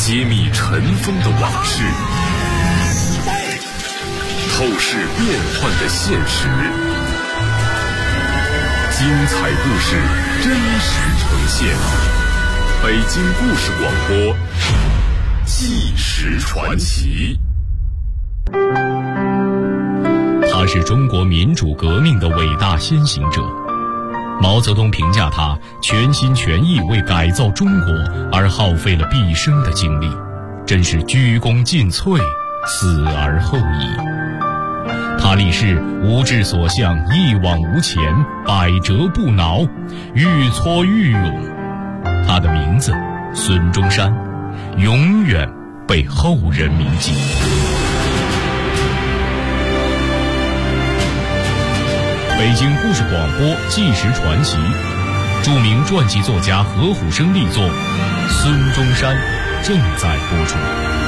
揭秘尘封的往事，透视变幻的现实。精彩故事真实呈现，北京故事广播，纪实传奇。 他是中国民主革命的伟大先行者。毛泽东评价他全心全意为改造中国而耗费了毕生的精力，真是鞠躬尽瘁，死而后已。他立誓无志所向，一往无前，百折不挠，愈挫愈勇。他的名字孙中山，永远被后人铭记。北京故事广播纪实传奇，著名传记作家何虎生力作《孙中山》正在播出。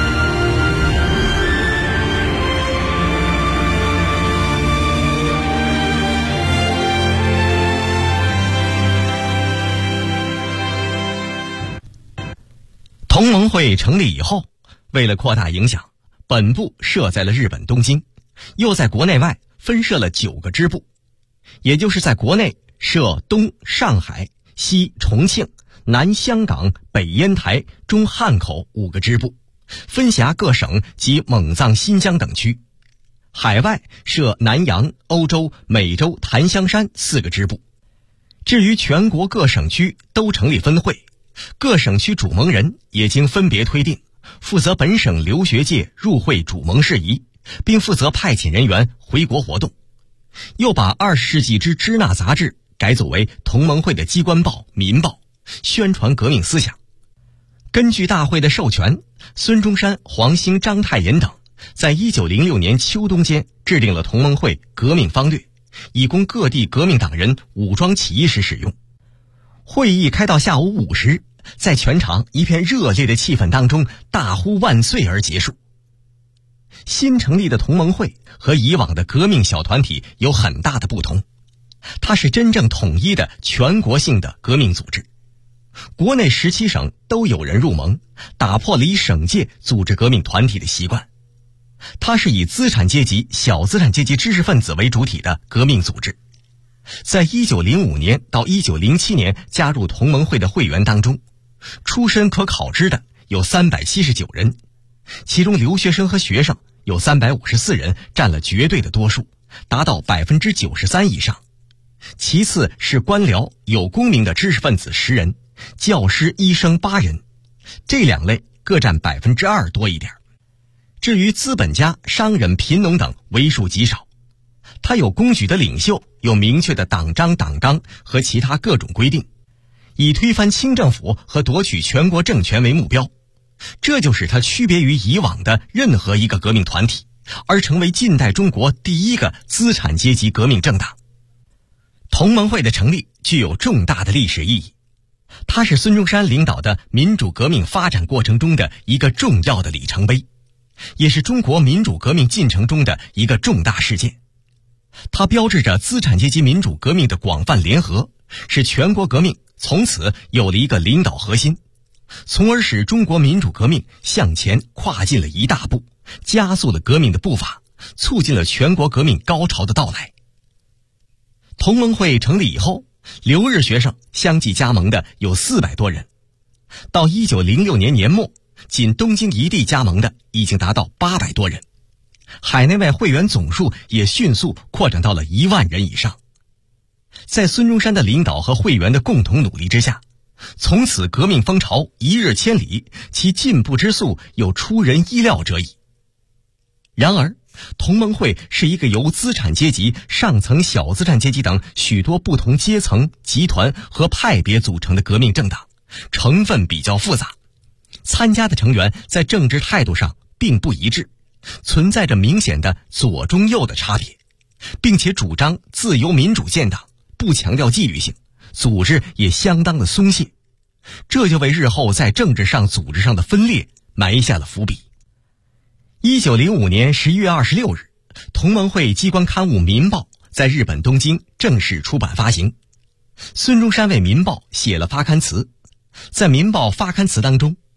同盟会成立以后，为了扩大影响，本部设在了日本东京，又在国内外分设了9个支部。也就是在国内设东上海、西重庆、南香港、北烟台、中汉口5个支部，分辖各省及蒙藏新疆等区；海外设南洋、欧洲、美洲、檀香山4个支部。至于全国各省区都成立分会，各省区主盟人也经分别推定，负责本省留学界入会主盟事宜，并负责派遣人员回国活动。又把20世纪之支那杂志改组为同盟会的机关报《民报》，宣传革命思想。根据大会的授权，孙中山、黄兴、章太炎等在1906年秋冬间制定了同盟会革命方略，以供各地革命党人武装起义时使用。会议开到下午5时，在全场一片热烈的气氛当中大呼万岁而结束。新成立的同盟会和以往的革命小团体有很大的不同，它是真正统一的全国性的革命组织。国内17省都有人入盟，打破了以省界组织革命团体的习惯。它是以资产阶级、小资产阶级知识分子为主体的革命组织。在1905年到1907年加入同盟会的会员当中，出身可考知的有379人，其中留学生和学生有354人，占了绝对的多数，达到93%以上。其次是官僚有功名的知识分子10人，教师、医生8人，这2类各占2%多一点。至于资本家、商人、贫农等为数极少。他有公举的领袖，有明确的党章、党纲和其他各种规定，以推翻清政府和夺取全国政权为目标。这就使它区别于以往的任何一个革命团体，而成为近代中国第一个资产阶级革命政党。同盟会的成立具有重大的历史意义，它是孙中山领导的民主革命发展过程中的一个重要的里程碑，也是中国民主革命进程中的一个重大事件。它标志着资产阶级民主革命的广泛联合，使全国革命从此有了一个领导核心，从而使中国民主革命向前跨进了一大步，加速了革命的步伐，促进了全国革命高潮的到来。同盟会成立以后，留日学生相继加盟的有400多人，到1906年年末，仅东京一地加盟的已经达到800多人，海内外会员总数也迅速扩展到了1万人以上。在孙中山的领导和会员的共同努力之下，从此革命风潮一日千里，其进步之速有出人意料者矣。然而，同盟会是一个由资产阶级、上层小资产阶级等许多不同阶层、集团和派别组成的革命政党，成分比较复杂，参加的成员在政治态度上并不一致，存在着明显的左中右的差别，并且主张自由民主建党，不强调纪律性，组织也相当的松懈，这就为日后在政治上、组织上的分裂埋下了伏笔。1905年11月26日，同盟会机关刊物《民报》在日本东京正式出版发行。孙中山为《民报》写了发刊词，在《民报》发刊词当中，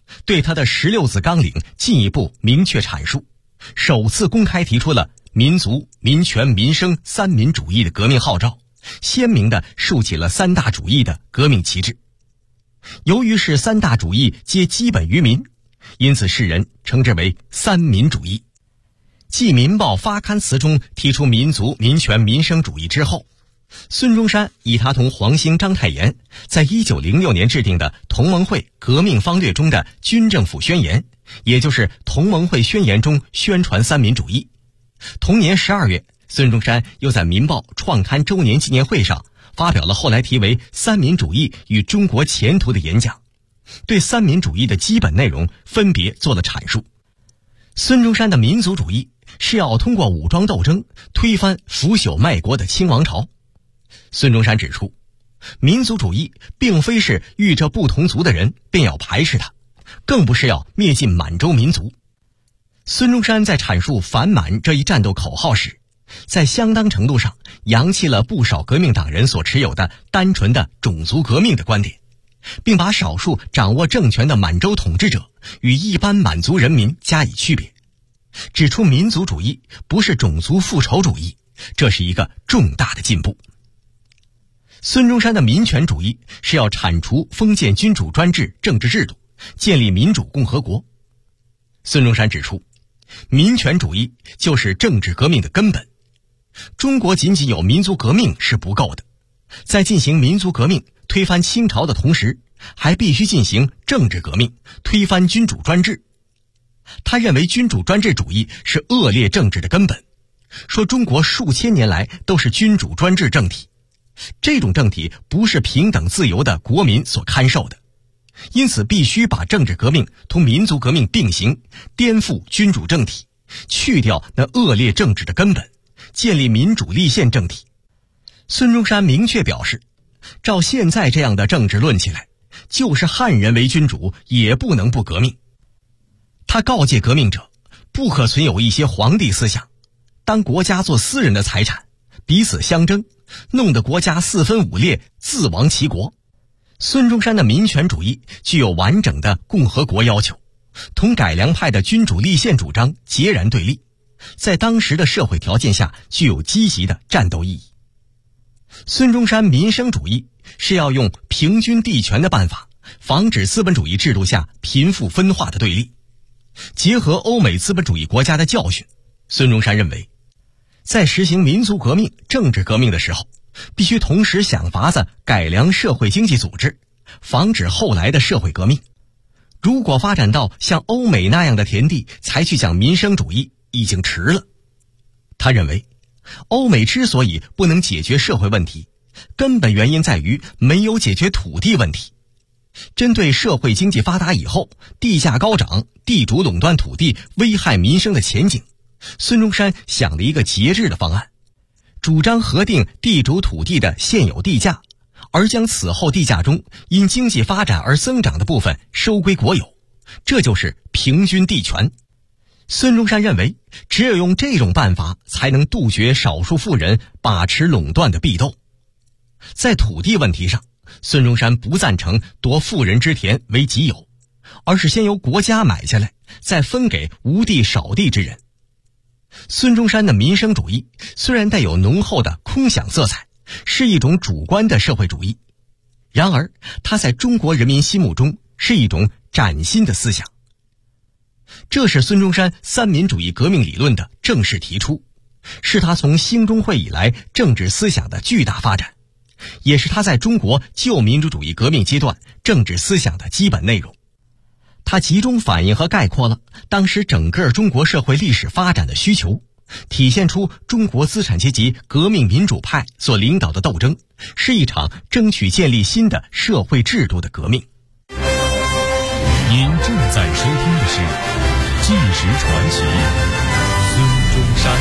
对他的16字纲领进一步明确阐述，首次公开提出了民族、民权、民生三民主义的革命号召，鲜明地竖起了三大主义的革命旗帜。由于是三大主义皆基本于民，因此世人称之为三民主义。继《民报》发刊词中提出民族、民权、民生主义之后，孙中山以他同黄兴、章太炎在1906年制定的同盟会革命方略中的军政府宣言，也就是同盟会宣言中宣传三民主义。同年12月，孙中山又在《民报》创刊周年纪念会上发表了后来题为《三民主义与中国前途》的演讲，对三民主义的基本内容分别做了阐述。孙中山的民族主义是要通过武装斗争推翻腐朽卖国的清王朝。孙中山指出，民族主义并非是遇着不同族的人便要排斥它，更不是要灭尽满洲民族。孙中山在阐述反满这一战斗口号时，在相当程度上扬弃了不少革命党人所持有的单纯的种族革命的观点，并把少数掌握政权的满洲统治者与一般满族人民加以区别，指出民族主义不是种族复仇主义，这是一个重大的进步。孙中山的民权主义是要铲除封建君主专制政治制度，建立民主共和国。孙中山指出，民权主义就是政治革命的根本。中国仅仅有民族革命是不够的，在进行民族革命推翻清朝的同时，还必须进行政治革命推翻君主专制。他认为君主专制主义是恶劣政治的根本，说中国数千年来都是君主专制政体，这种政体不是平等自由的国民所堪受的，因此必须把政治革命同民族革命并行，颠覆君主政体，去掉那恶劣政治的根本，建立民主立宪政体。孙中山明确表示，照现在这样的政治论起来，就是汉人为君主也不能不革命。他告诫革命者，不可存有一些皇帝思想，当国家做私人的财产，彼此相争，弄得国家四分五裂，自亡其国。孙中山的民权主义具有完整的共和国要求，同改良派的君主立宪主张截然对立，在当时的社会条件下具有积极的战斗意义。孙中山民生主义是要用平均地权的办法，防止资本主义制度下贫富分化的对立。结合欧美资本主义国家的教训，孙中山认为，在实行民族革命、政治革命的时候，必须同时想法子改良社会经济组织，防止后来的社会革命。如果发展到像欧美那样的田地才去讲民生主义，已经迟了。他认为，欧美之所以不能解决社会问题，根本原因在于没有解决土地问题。针对社会经济发达以后，地价高涨、地主垄断土地危害民生的前景，孙中山想了一个节制的方案，主张核定地主土地的现有地价，而将此后地价中因经济发展而增长的部分收归国有，这就是平均地权。孙中山认为，只有用这种办法才能杜绝少数富人把持垄断的弊斗。在土地问题上，孙中山不赞成夺富人之田为己有，而是先由国家买下来，再分给无地少地之人。孙中山的民生主义虽然带有浓厚的空想色彩，是一种主观的社会主义，然而它在中国人民心目中是一种崭新的思想。这是孙中山三民主义革命理论的正式提出，是他从兴中会以来政治思想的巨大发展，也是他在中国旧民主主义革命阶段政治思想的基本内容。它集中反映和概括了当时整个中国社会历史发展的需求，体现出中国资产阶级革命民主派所领导的斗争是一场争取建立新的社会制度的革命。 您正在收听的是《纪实传奇》，孙中山。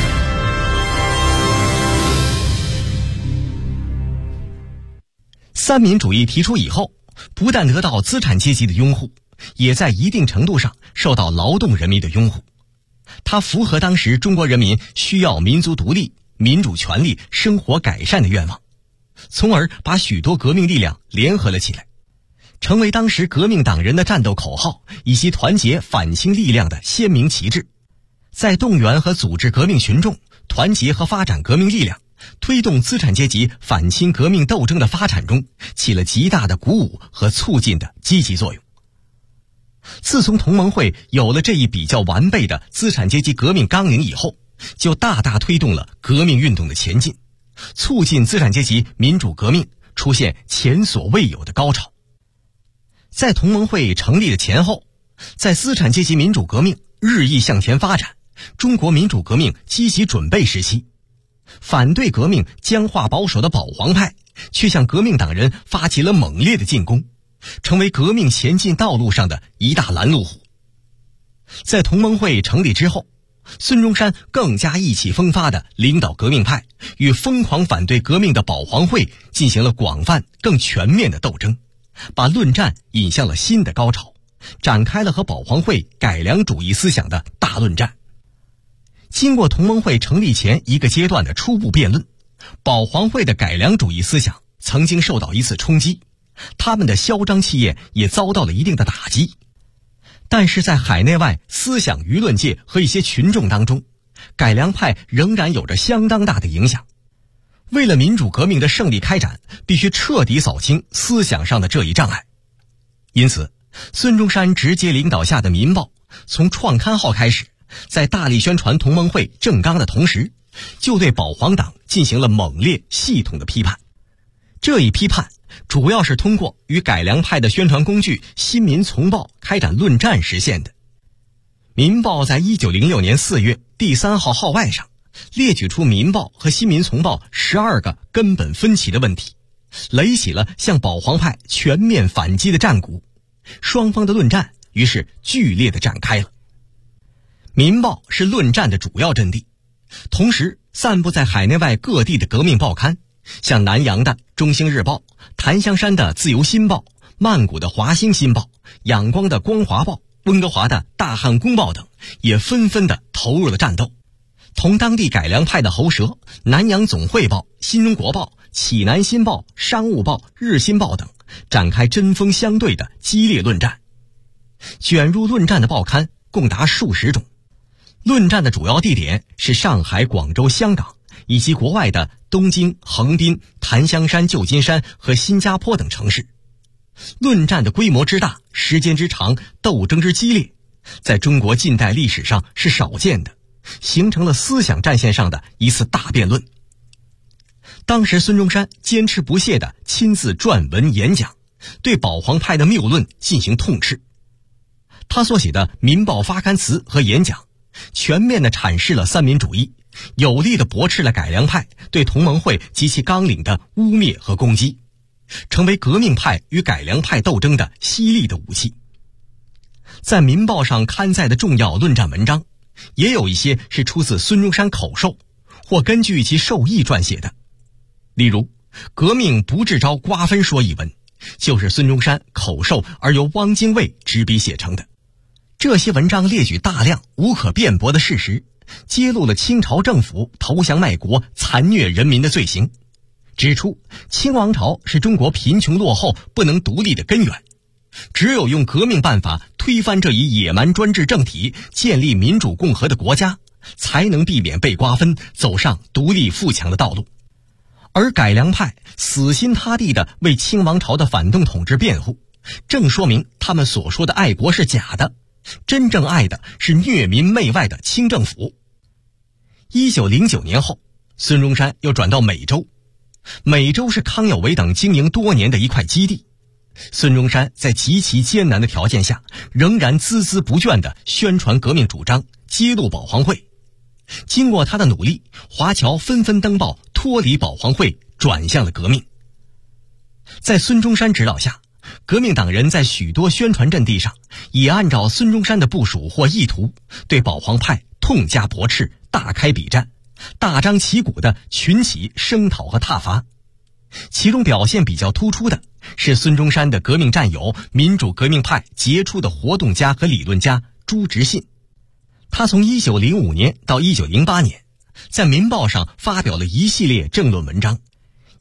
三民主义提出以后，不但得到资产阶级的拥护，也在一定程度上受到劳动人民的拥护。它符合当时中国人民需要民族独立、民主权利、生活改善的愿望，从而把许多革命力量联合了起来。 成为当时革命党人的战斗口号以及团结反清力量的鲜明旗帜，在动员和组织革命群众，团结和发展革命力量，推动资产阶级反清革命斗争的发展中起了极大的鼓舞和促进的积极作用。自从同盟会有了这一比较完备的资产阶级革命纲领以后，就大大推动了革命运动的前进，促进资产阶级民主革命出现前所未有的高潮。在同盟会成立的前后，在资产阶级民主革命日益向前发展，中国民主革命积极准备时期，反对革命僵化保守的保皇派却向革命党人发起了猛烈的进攻，成为革命前进道路上的一大拦路虎。在同盟会成立之后，孙中山更加意气风发地领导革命派与疯狂反对革命的保皇会进行了广泛更全面的斗争，把论战引向了新的高潮，展开了和保皇会改良主义思想的大论战。经过同盟会成立前一个阶段的初步辩论，保皇会的改良主义思想曾经受到一次冲击，他们的嚣张气焰也遭到了一定的打击。但是在海内外思想舆论界和一些群众当中，改良派仍然有着相当大的影响。为了民主革命的胜利开展，必须彻底扫清思想上的这一障碍。因此，孙中山直接领导下的《民报》从创刊号开始，在大力宣传同盟会政纲的同时，就对保皇党进行了猛烈系统的批判。这一批判主要是通过与改良派的宣传工具《新民丛报》开展论战实现的。《民报》在1906年4月第3号号外上列举出《民报》和《新民丛报》12个根本分歧的问题，垒起了向保皇派全面反击的战鼓，双方的论战于是剧烈地展开了。《民报》是论战的主要阵地，同时散布在海内外各地的革命报刊，像南阳的《中兴日报》、檀香山的《自由新报》、曼谷的《华兴新报》、仰光的《光华报》、温哥华的《大汉公报》等，也纷纷地投入了战斗，同当地改良派的喉舌南洋总汇报、新中国报、启南新报、商务报、日新报等展开针锋相对的激烈论战。卷入论战的报刊共达数十种，论战的主要地点是上海、广州、香港以及国外的东京、横滨、檀香山、旧金山和新加坡等城市。论战的规模之大，时间之长，斗争之激烈，在中国近代历史上是少见的，形成了思想战线上的一次大辩论。当时孙中山坚持不懈地亲自撰文演讲，对保皇派的谬论进行痛斥。他所写的《民报》发刊词和演讲，全面地阐释了三民主义，有力地驳斥了改良派对同盟会及其纲领的污蔑和攻击，成为革命派与改良派斗争的犀利的武器。在《民报》上刊载的重要论战文章，也有一些是出自孙中山口授，或根据其授意撰写的。例如《革命不治招瓜分说》一文，就是孙中山口授而由汪精卫执笔写成的。这些文章列举大量无可辩驳的事实，揭露了清朝政府投降卖国、残虐人民的罪行，指出清王朝是中国贫穷落后、不能独立的根源，只有用革命办法推翻这一野蛮专制政体，建立民主共和的国家，才能避免被瓜分，走上独立富强的道路。而改良派死心塌地地为清王朝的反动统治辩护，正说明他们所说的爱国是假的，真正爱的是虐民媚外的清政府。1909年后，孙中山又转到美洲，美洲是康有为等经营多年的一块基地。孙中山在极其艰难的条件下，仍然孜孜不倦地宣传革命主张，揭露保皇会。经过他的努力，华侨纷纷登报脱离保皇会，转向了革命。在孙中山指导下，革命党人在许多宣传阵地上也按照孙中山的部署或意图，对保皇派痛加驳斥，大开笔战，大张旗鼓地群起声讨和挞伐。其中表现比较突出的是孙中山的革命战友、民主革命派杰出的活动家和理论家朱执信。他从1905年到1908年，在《民报》上发表了一系列政论文章，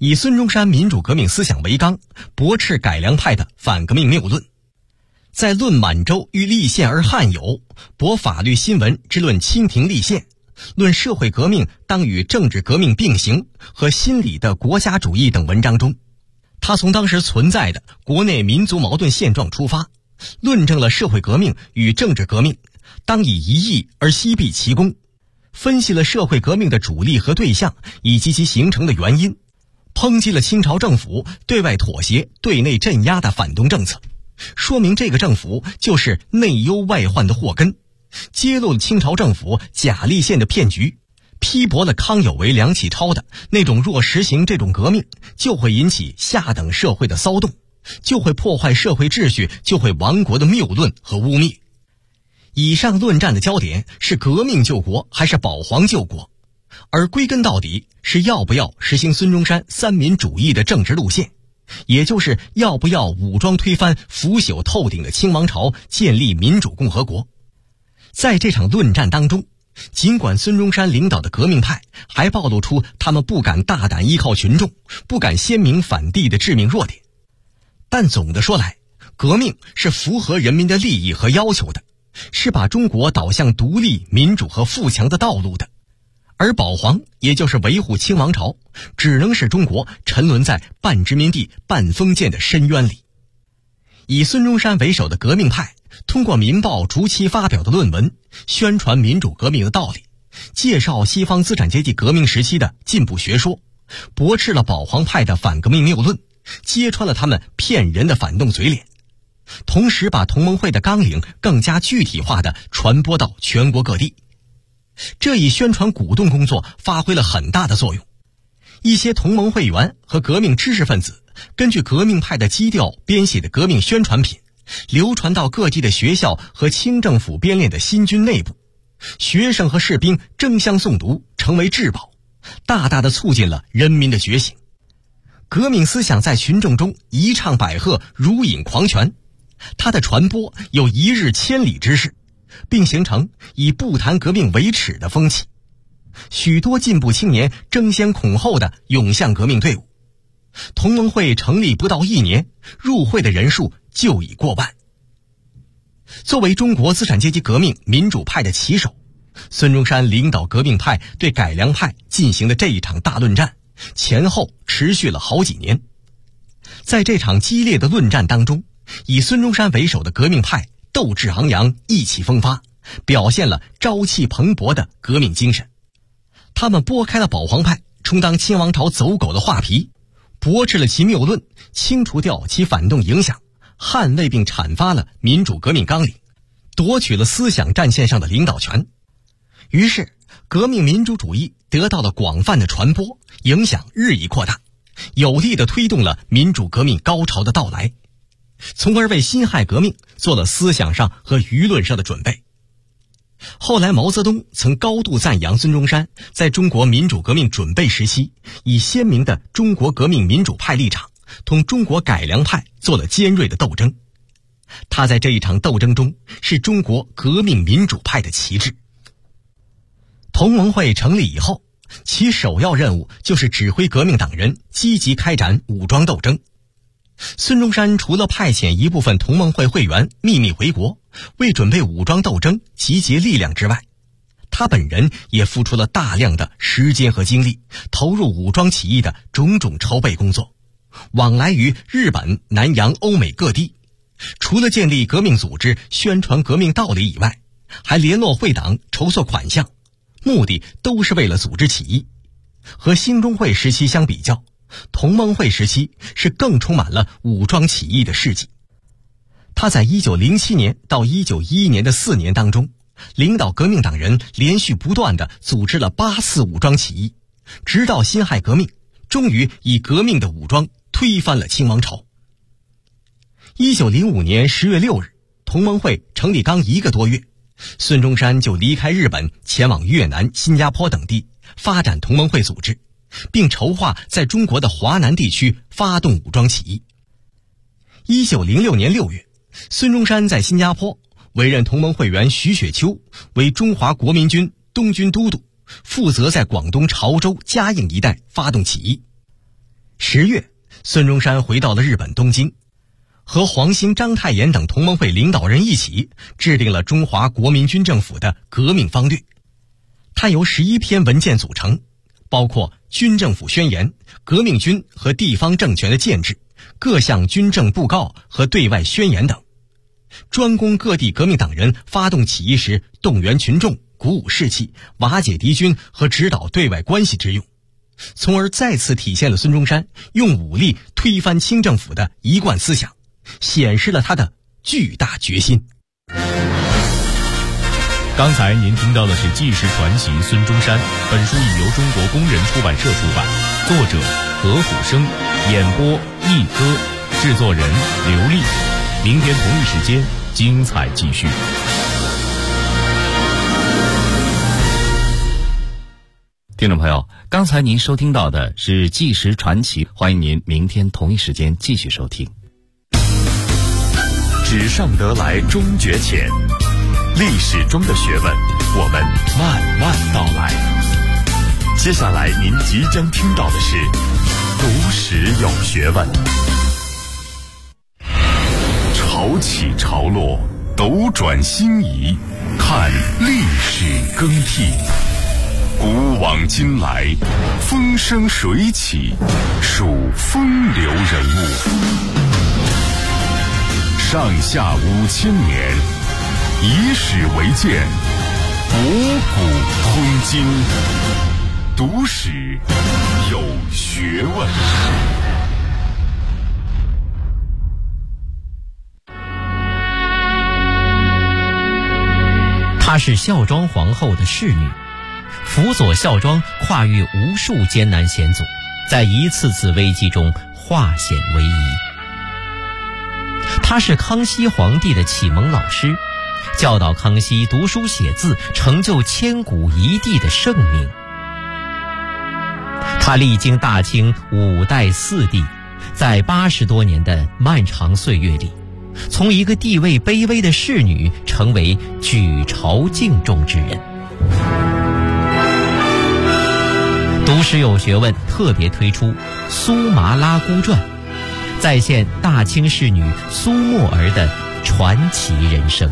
以孙中山民主革命思想为纲，驳斥改良派的反革命谬论。在论满洲与立宪而汉有，驳法律新闻之论清廷立宪，论社会革命当与政治革命并行和心理的国家主义等文章中，他从当时存在的国内民族矛盾现状出发，论证了社会革命与政治革命当以一义而西避其功，分析了社会革命的主力和对象以及其形成的原因，抨击了清朝政府对外妥协、对内镇压的反动政策，说明这个政府就是内忧外患的祸根，揭露了清朝政府假立宪的骗局，批驳了康有为、梁启超的那种若实行这种革命就会引起下等社会的骚动，就会破坏社会秩序，就会亡国的谬论和污蔑。以上论战的焦点是革命救国还是保皇救国，而归根到底是要不要实行孙中山三民主义的政治路线，也就是要不要武装推翻腐朽透顶的清王朝，建立民主共和国。在这场论战当中，尽管孙中山领导的革命派还暴露出他们不敢大胆依靠群众，不敢鲜明反帝的致命弱点，但总的说来，革命是符合人民的利益和要求的，是把中国导向独立、民主和富强的道路的。而保皇，也就是维护清王朝，只能使中国沉沦在半殖民地半封建的深渊里。以孙中山为首的革命派通过民报逐期发表的论文，宣传民主革命的道理，介绍西方资产阶级革命时期的进步学说，驳斥了保皇派的反革命谬论，揭穿了他们骗人的反动嘴脸，同时把同盟会的纲领更加具体化地传播到全国各地。这一宣传鼓动工作发挥了很大的作用。一些同盟会员和革命知识分子根据革命派的基调编写的革命宣传品，流传到各地的学校和清政府编练的新军内部，学生和士兵争相诵读，成为至宝，大大地促进了人民的觉醒。革命思想在群众中一唱百和，如饮狂泉，它的传播有一日千里之势，并形成以不谈革命为耻的风气。许多进步青年争先恐后地涌向革命队伍，同盟会成立不到1年，入会的人数就已过万。作为中国资产阶级革命民主派的旗手，孙中山领导革命派对改良派进行的这一场大论战，前后持续了好几年。在这场激烈的论战当中，以孙中山为首的革命派斗志昂扬，意气风发，表现了朝气蓬勃的革命精神。他们拨开了保皇派充当清王朝走狗的画皮，驳斥了其谬论，清除掉其反动影响，捍卫并阐发了民主革命纲领，夺取了思想战线上的领导权。于是革命民主主义得到了广泛的传播，影响日益扩大，有力地推动了民主革命高潮的到来，从而为辛亥革命做了思想上和舆论上的准备。后来毛泽东曾高度赞扬孙中山在中国民主革命准备时期以鲜明的中国革命民主派立场同中国改良派做了尖锐的斗争。他在这一场斗争中是中国革命民主派的旗帜。同盟会成立以后，其首要任务就是指挥革命党人积极开展武装斗争。孙中山除了派遣一部分同盟会会员秘密回国，为准备武装斗争集结力量之外，他本人也付出了大量的时间和精力，投入武装起义的种种筹备工作，往来于日本、南洋、欧美各地。除了建立革命组织、宣传革命道理以外，还联络会党筹措款项，目的都是为了组织起义。和兴中会时期相比较，同盟会时期是更充满了武装起义的事迹。他在1907年到1911年的4年当中，领导革命党人连续不断地组织了8次武装起义，直到辛亥革命，终于以革命的武装推翻了清王朝。1905年10月6日，同盟会成立刚1个多月，孙中山就离开日本，前往越南、新加坡等地发展同盟会组织，并筹划在中国的华南地区发动武装起义。1906年6月，孙中山在新加坡委任同盟会员徐雪丘为中华国民军东军都督，负责在广东潮州、嘉应一带发动起义。 10月，孙中山回到了日本东京，和黄兴、章太炎等同盟会领导人一起制定了中华国民军政府的革命方略。它由11篇文件组成，包括军政府宣言、革命军和地方政权的建制、各项军政布告和对外宣言等，专供各地革命党人发动起义时动员群众、鼓舞士气、瓦解敌军和指导对外关系之用，从而再次体现了孙中山用武力推翻清政府的一贯思想，显示了他的巨大决心。 刚才您听到的是纪实传奇孙中山，本书已由中国工人出版社出版，作者何虎生，演播一哥，制作人刘丽。明天同一时间精彩继续。 听众朋友，刚才您收听到的是纪实传奇，欢迎您明天同一时间继续收听。 纸上得来终觉浅，历史中的学问，我们慢慢道来。接下来您即将听到的是读史有学问。潮起潮落，斗转星移，看历史更替。古往今来，风生水起，数风流人物。上下5000年，以史为鉴，博古通今。读史有学问。 她是孝庄皇后的侍女，辅佐孝庄跨越无数艰难险阻，在一次次危机中化险为夷。她是康熙皇帝的启蒙老师，教导康熙读书写字，成就千古一帝的盛名。她历经大清5代4帝，在80多年的漫长岁月里，从一个地位卑微的侍女成为举朝敬重之人。读史有学问特别推出《苏麻拉姑传》，再现大清侍女苏沫儿的传奇人生。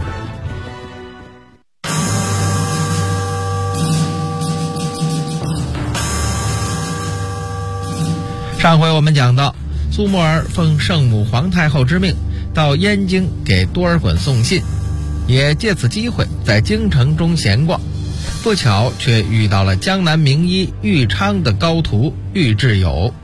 上回我们讲到，苏沫儿奉圣母皇太后之命到燕京给多尔衮送信，也借此机会在京城中闲逛，不巧却遇到了江南名医玉昌的高徒玉志友。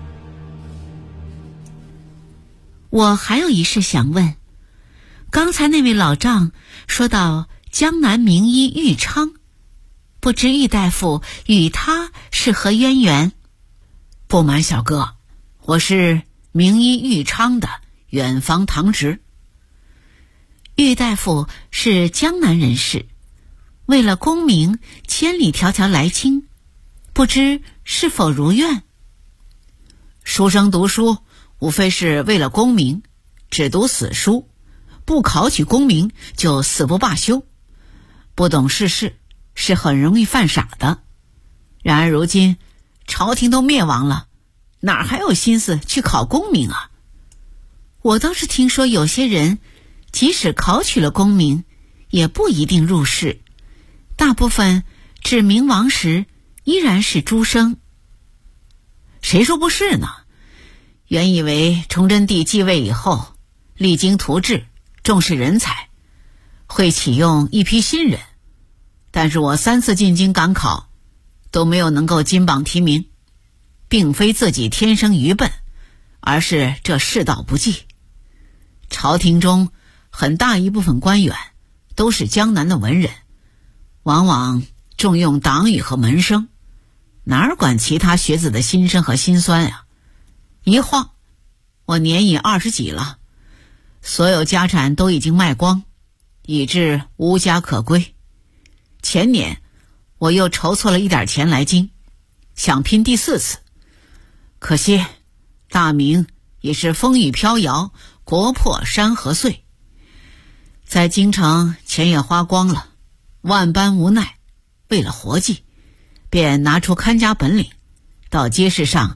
我还有一事想问，刚才那位老丈说到江南名医玉昌，不知玉大夫与他是何渊源？ 不瞒小哥，我是名医玉昌的远房堂侄。 玉大夫是江南人士，为了功名千里迢迢来京，不知是否如愿？ 书生读书无非是为了功名，只读死书，不考取功名就死不罢休，不懂世事，是很容易犯傻的。然而如今朝廷都灭亡了，哪还有心思去考功名啊？ 我倒是听说有些人即使考取了功名，也不一定入仕，大部分至明亡时依然是诸生。 谁说不是呢？原以为崇祯帝继位以后，励精图治，重视人才，会启用一批新人，但是我3次进京赶考，都没有能够金榜题名，并非自己天生愚笨，而是这世道不济。朝廷中很大一部分官员都是江南的文人，往往重用党羽和门生，哪儿管其他学子的心声和心酸呀？一晃我年已20几了，所有家产都已经卖光，以致无家可归。前年我又筹措了一点钱来京，想拼第4次，可惜大明也是风雨飘摇，国破山河碎。在京城钱也花光了，万般无奈，为了活计，便拿出看家本领，到街市上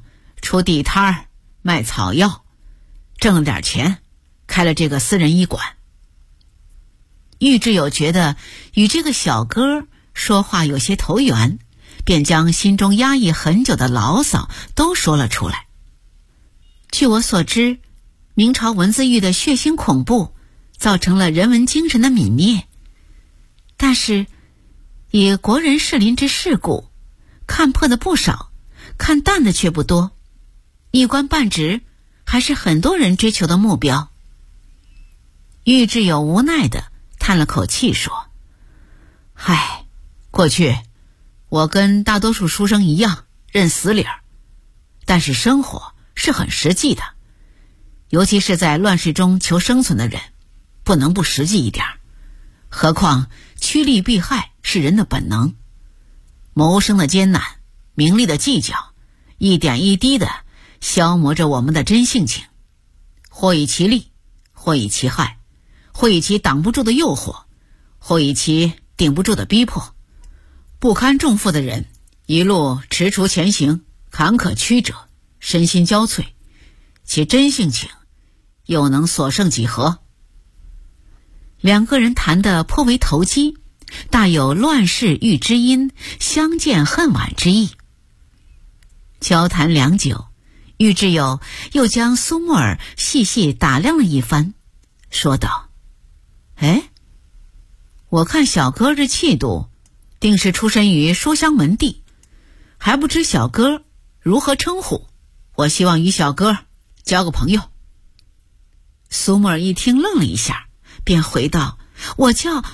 出地摊儿卖草药，挣了点钱，开了这个私人医馆。玉志友觉得与这个小哥说话有些投缘，便将心中压抑很久的牢骚都说了出来。据我所知，明朝文字狱的血腥恐怖造成了人文精神的泯灭，但是以国人士林之世故，看破的不少，看淡的却不多，一官半职还是很多人追求的目标。玉志友无奈地叹了口气说：嗨，过去我跟大多数书生一样认死理儿，但是生活是很实际的，尤其是在乱世中求生存的人，不能不实际一点。何况趋利避害是人的本能，谋生的艰难，名利的计较，一点一滴地消磨着我们的真性情，或以其利，或以其害，或以其挡不住的诱惑，或以其顶不住的逼迫。不堪重负的人一路踟蹰前行，坎坷曲折，身心交瘁，其真性情又能所剩几何？两个人谈得颇为投机，大有乱世遇知音，相见恨晚之意。交谈良久，玉志友又将苏沫儿细细打量了一番，说道：哎，我看小哥这气度，定是出身于书香门第，还不知小哥如何称呼？我希望与小哥交个朋友。苏沫儿一听愣了一下，便回道：我叫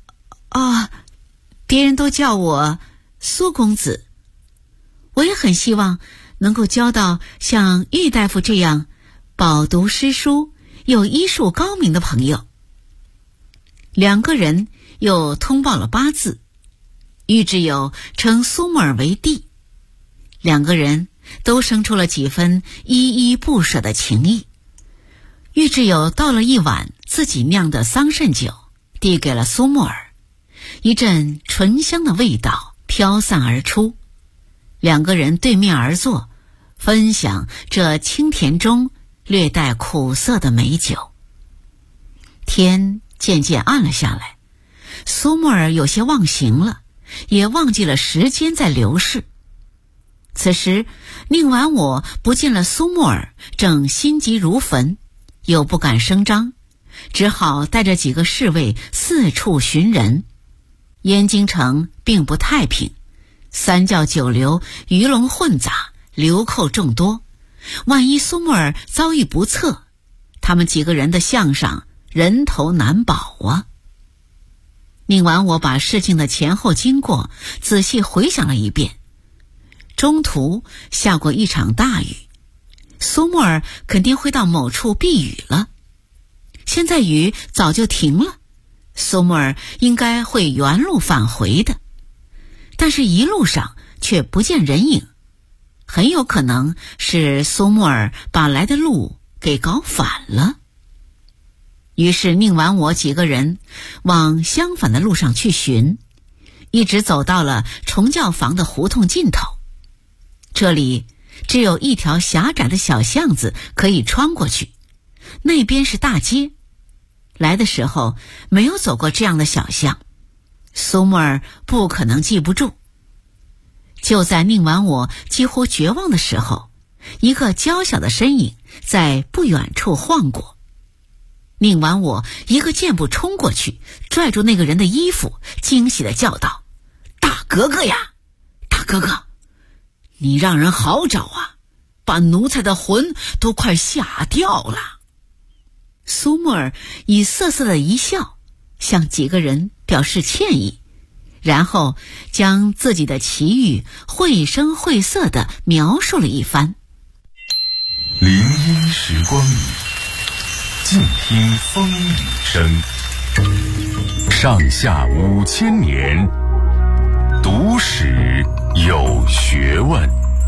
别人都叫我苏公子。我也很希望能够交到像玉大夫这样饱读诗书又医术高明的朋友。两个人又通报了八字，玉志友称苏沫儿为弟，两个人都生出了几分依依不舍的情谊。玉志友倒了一碗自己酿的桑葚酒，递给了苏沫儿，一阵醇香的味道飘散而出。两个人对面而坐，分享这清甜中略带苦涩的美酒。天渐渐暗了下来，苏沫儿有些忘形了，也忘记了时间在流逝。此时宁完我不见了苏沫儿，正心急如焚，又不敢声张，只好带着几个侍卫四处寻人。燕京城并不太平，三教九流鱼龙混杂，流寇众多，万一苏沫儿遭遇不测，他们几个人的项上人头难保啊。宁完我把事情的前后经过仔细回想了一遍，中途下过一场大雨，苏沫儿肯定会到某处避雨了。现在雨早就停了，苏沫儿应该会原路返回的，但是一路上却不见人影，很有可能是苏沫儿把来的路给搞反了。于是宁完我几个人往相反的路上去寻，一直走到了崇教坊的胡同尽头。这里只有一条狭窄的小巷子可以穿过去，那边是大街。来的时候没有走过这样的小巷，苏沫儿不可能记不住。就在宁完我几乎绝望的时候，一个娇小的身影在不远处晃过。宁完我一个箭步冲过去，拽住那个人的衣服，惊喜地叫道：大哥哥呀，大哥哥，你让人好找啊，把奴才的魂都快吓掉了。苏沫儿以瑟瑟的一笑，向几个人表示歉意，然后将自己的奇遇绘声绘色地描述了一番。 林荫时光里，静听风雨声。上下5000年，读史有学问。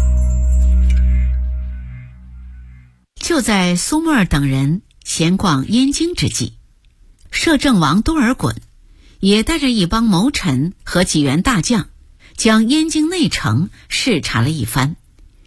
就在苏沫儿等人闲逛燕京之际，摄政王多尔衮也带着一帮谋臣和几员大将，将燕京内城视察了一番。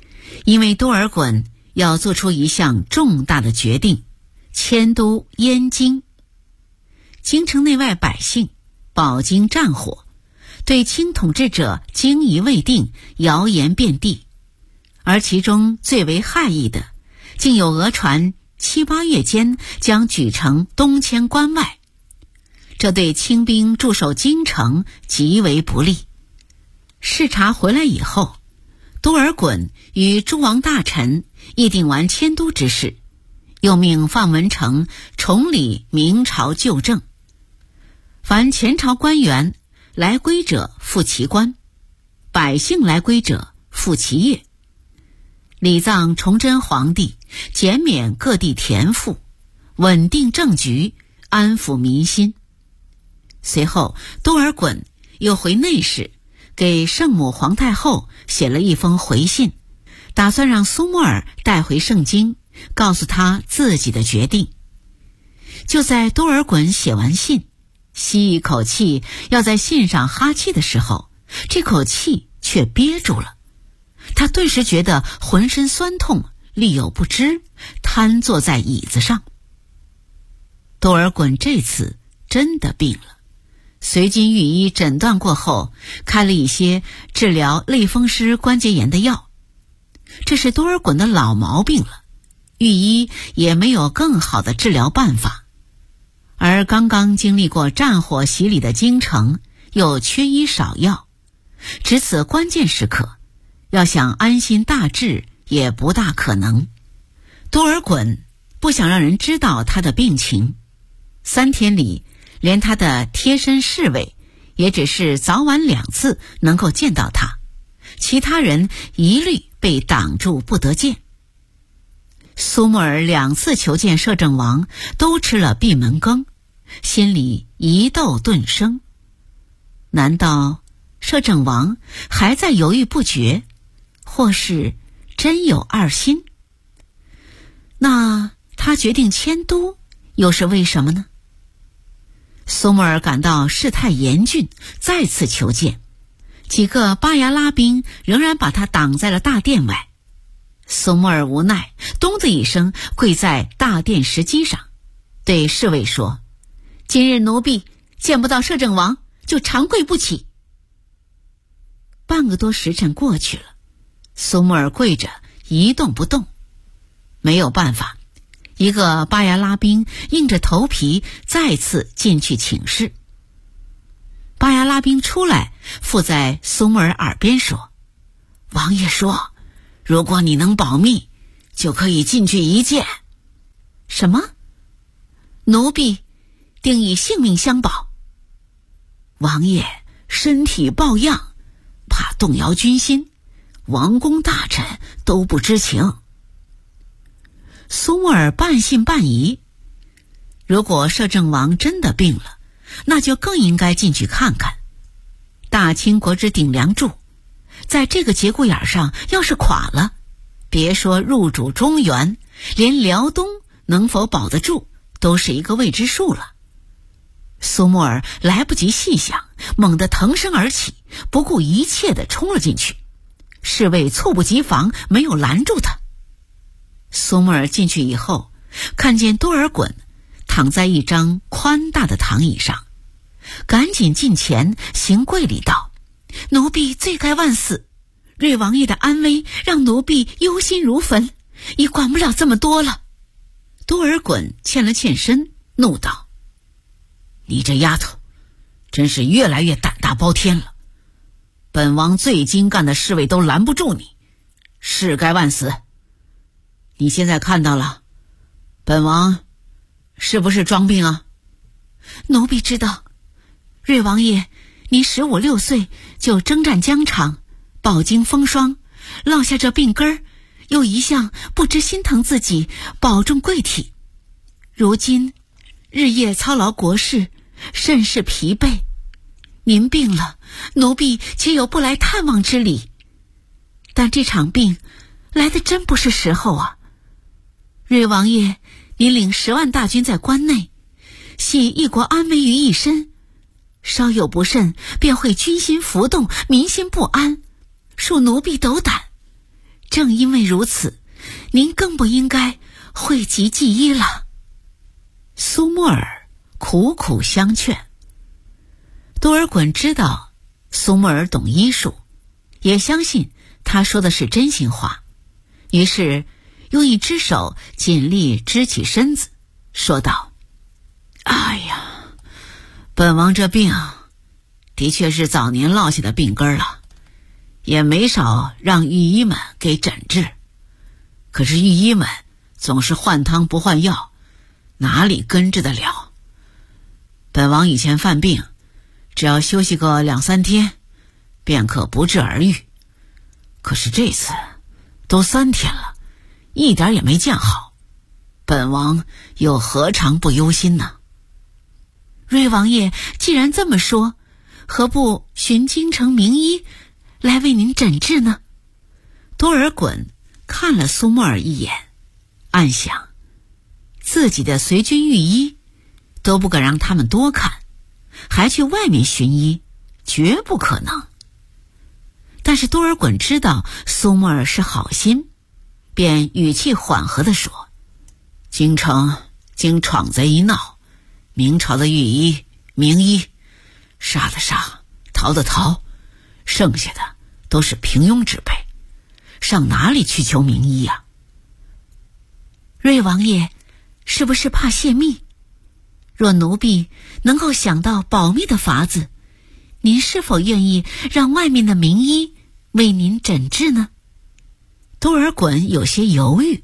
因为多尔衮要做出一项重大的决定，迁都燕京。京城内外百姓饱经战火，对清统治者惊疑未定，谣言遍地。而其中最为骇异的，竟有讹传7、8月间将举城东迁关外，这对清兵驻守京城极为不利。视察回来以后，多尔衮与诸王大臣议定完迁都之事，又命范文成重理明朝旧政，凡前朝官员来归者复其官，百姓来归者复其业。礼葬崇祯皇帝，减免各地田赋，稳定政局，安抚民心。随后多尔衮又回内室，给圣母皇太后写了一封回信，打算让苏沫尔带回圣经，告诉他自己的决定。就在多尔衮写完信，吸一口气要在信上哈气的时候，这口气却憋住了。他顿时觉得浑身酸痛，力有不支，瘫坐在椅子上。多尔衮这次真的病了，随军御医诊断过后，开了一些治疗类风湿关节炎的药。这是多尔衮的老毛病了，御医也没有更好的治疗办法。而刚刚经历过战火洗礼的京城又缺医少药，值此关键时刻，要想安心大治也不大可能。多尔衮不想让人知道他的病情，3天里连他的贴身侍卫也只是早晚2次能够见到他，其他人一律被挡住不得见。苏沫尔2次求见摄政王，都吃了闭门羹，心里疑窦顿生。难道摄政王还在犹豫不决，或是真有二心？那他决定迁都又是为什么呢？苏沫尔感到事态严峻，再次求见，几个巴牙拉兵仍然把他挡在了大殿外。苏沫尔无奈，咚的一声跪在大殿石基上，对侍卫说：“今日奴婢见不到摄政王，就长跪不起。”半个多时辰过去了，苏沫尔跪着一动不动。没有办法，一个巴牙拉兵硬着头皮再次进去请示。巴牙拉兵出来，附在苏沫尔耳边说：“王爷说，如果你能保密，就可以进去一见。”“什么？”“奴婢定以性命相保。”“王爷身体抱恙，怕动摇军心，王公大臣都不知情。”苏沫尔半信半疑，如果摄政王真的病了，那就更应该进去看看。大清国之顶梁柱，在这个节骨眼上要是垮了，别说入主中原，连辽东能否保得住都是一个未知数了。苏沫尔来不及细想，猛地腾身而起，不顾一切地冲了进去。侍卫猝不及防，没有拦住他。苏沫尔进去以后，看见多尔衮躺在一张宽大的躺椅上，赶紧近前行跪礼道：“奴婢罪该万死，瑞王爷的安危让奴婢忧心如焚，已管不了这么多了。”多尔衮欠了欠身，怒道：“你这丫头真是越来越胆大包天了，本王最精干的侍卫都拦不住你，是该万死。你现在看到了，本王是不是装病啊？”“奴婢知道，瑞王爷您15、16岁就征战疆场，饱经风霜，落下这病根儿，又一向不知心疼自己，保重贵体。如今日夜操劳国事，甚是疲惫。您病了，奴婢岂有不来探望之理？但这场病来得真不是时候啊！瑞王爷您领10万大军在关内，系一国安危于一身，稍有不慎便会军心浮动，民心不安，恕奴婢斗胆。 正因为如此，您更不应该讳疾忌医了。苏沫尔苦苦相劝。多尔衮知道苏沫尔懂医术，也相信他说的是真心话，于是用一只手尽力支起身子，说道：哎呀，本王这病的确是早年落下的病根了，也没少让御医们给诊治，可是御医们总是换汤不换药，哪里根治得了？本王以前犯病，只要休息个2-3天，便可不治而愈。可是这次都3天了，一点也没见好，本王又何尝不忧心呢？瑞王爷既然这么说，何不寻京城名医来为您诊治呢？多尔衮看了苏沫尔一眼，暗想，自己的随军御医都不敢让他们多看，还去外面寻医，绝不可能。但是多尔衮知道苏沫尔是好心，便语气缓和地说：京城经闯贼一闹，明朝的御医名医杀的杀，逃的逃，剩下的都是平庸之辈，上哪里去求名医呀？瑞王爷是不是怕泄密？若奴婢能够想到保密的法子，您是否愿意让外面的名医为您诊治呢？多尔衮有些犹豫，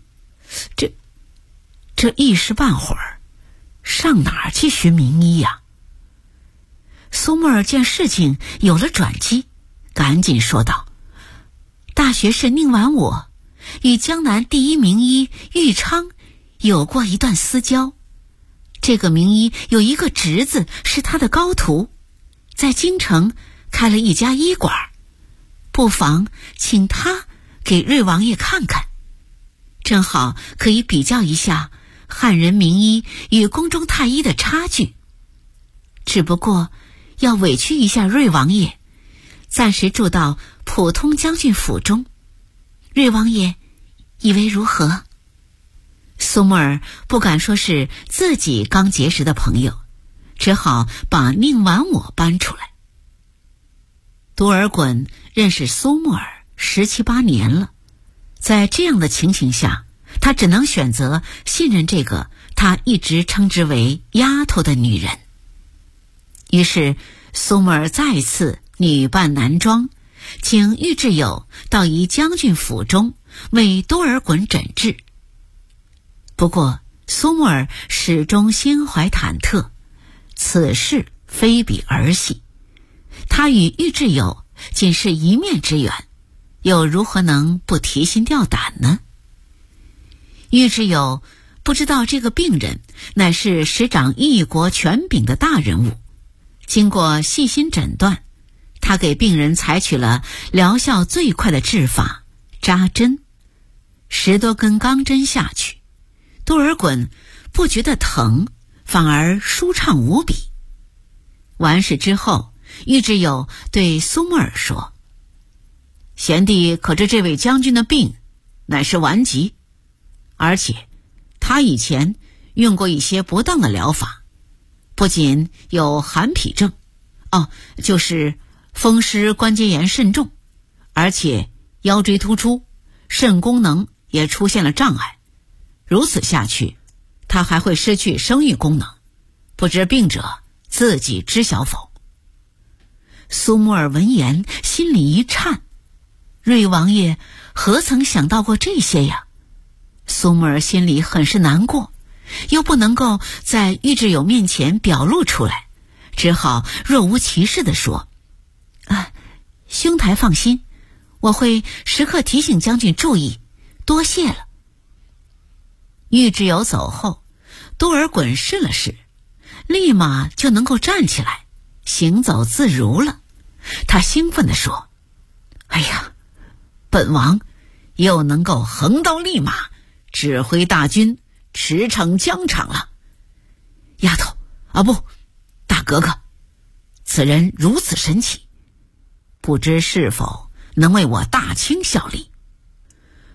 这一时半会儿上哪儿去寻名医呀？苏沫尔见事情有了转机，赶紧说道：大学士宁婉我与江南第一名医玉昌有过一段私交，这个名医有一个侄子是他的高徒，在京城开了一家医馆，不妨请他给瑞王爷看看，正好可以比较一下汉人名医与宫中太医的差距。只不过要委屈一下瑞王爷，暂时住到普通将军府中，瑞王爷以为如何？苏沫尔不敢说是自己刚结识的朋友，只好把宁婉我搬出来。多尔衮认识苏沫尔17、18年了，在这样的情形下，他只能选择信任这个他一直称之为丫头的女人。于是苏沫尔再次女扮男装，请玉质友到一将军府中为多尔衮诊治。不过苏沫尔始终心怀忐忑，此事非比儿戏，他与玉质友仅是一面之缘，又如何能不提心吊胆呢？玉质友不知道这个病人乃是执掌一国权柄的大人物，经过细心诊断，他给病人采取了疗效最快的治法——扎针。10多根钢针下去，多尔衮不觉得疼，反而舒畅无比。完事之后，玉质友对苏沫尔说：贤弟可知这位将军的病乃是顽疾，而且他以前用过一些不当的疗法，不仅有寒痞症，就是风湿关节炎甚重，而且腰椎突出，肾功能也出现了障碍。如此下去，他还会失去生育功能，不知病者自己知晓否？苏沫尔闻言心里一颤，瑞王爷何曾想到过这些呀？苏沫尔心里很是难过，又不能够在玉质友面前表露出来，只好若无其事地说：兄台放心，我会时刻提醒将军注意，多谢了。玉质友走后，多尔衮试了试，立马就能够站起来，行走自如了。他兴奋地说：哎呀，本王又能够横刀立马指挥大军驰骋疆场了。丫头不，大格格，此人如此神奇，不知是否能为我大清效力？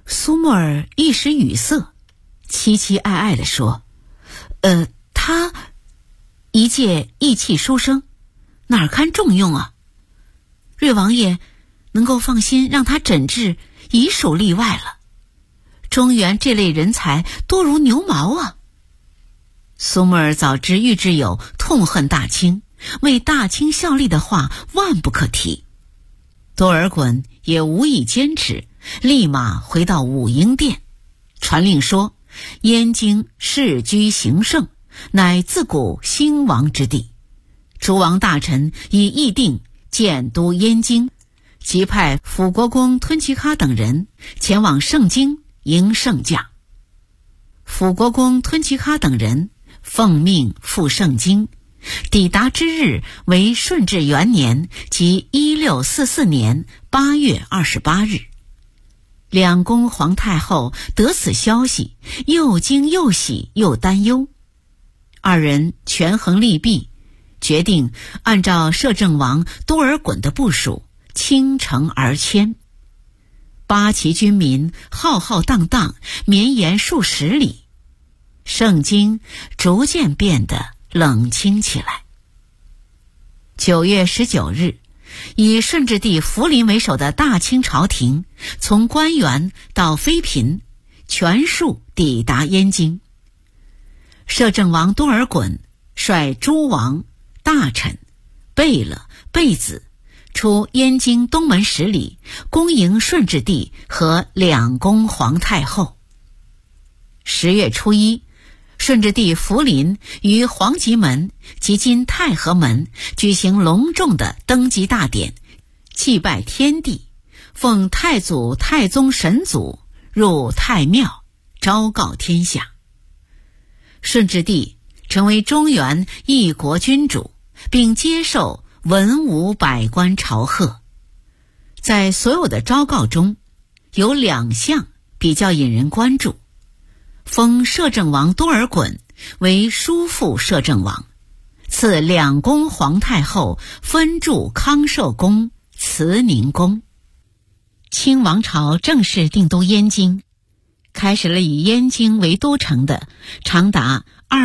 苏沫儿一时语塞，凄凄哀哀地说：“他一介意气书生，哪堪重用啊？瑞王爷能够放心让他诊治，已属例外了。中原这类人才多如牛毛啊！”苏沫儿早知玉之友痛恨大清，为大清效力的话万不可提。多尔衮也无意坚持，立马回到武英殿，传令说：燕京世居形盛，乃自古兴亡之地。诸王大臣已议定建都燕京，即派辅国公吞奇喀等人前往盛京迎圣驾。辅国公吞奇喀等人奉命赴盛京，抵达之日为顺治元年，即1644年8月28日。两宫皇太后得此消息，又惊又喜又担忧。二人权衡利弊，决定按照摄政王多尔衮的部署，倾城而迁。八旗军民浩浩荡荡，绵延数十里，盛京逐渐变得冷清起来。9月19日，以顺治帝福临为首的大清朝廷，从官员到妃嫔，全数抵达燕京。摄政王多尔衮率诸王、大臣、贝勒、贝子出燕京东门10里，恭迎顺治帝和两宫皇太后。10月初1，顺治帝福临于皇极门即今太和门举行隆重的登基大典，祭拜天地，奉太祖太宗神祖入太庙，昭告天下。顺治帝成为中原一国君主，并接受文武百官朝贺。在所有的昭告中，有2项比较引人关注：封摄政王多尔衮为叔父摄政王，赐两宫皇太后分驻康寿宫、慈宁宫。清王朝正式定都燕京，开始了以燕京为都城的长达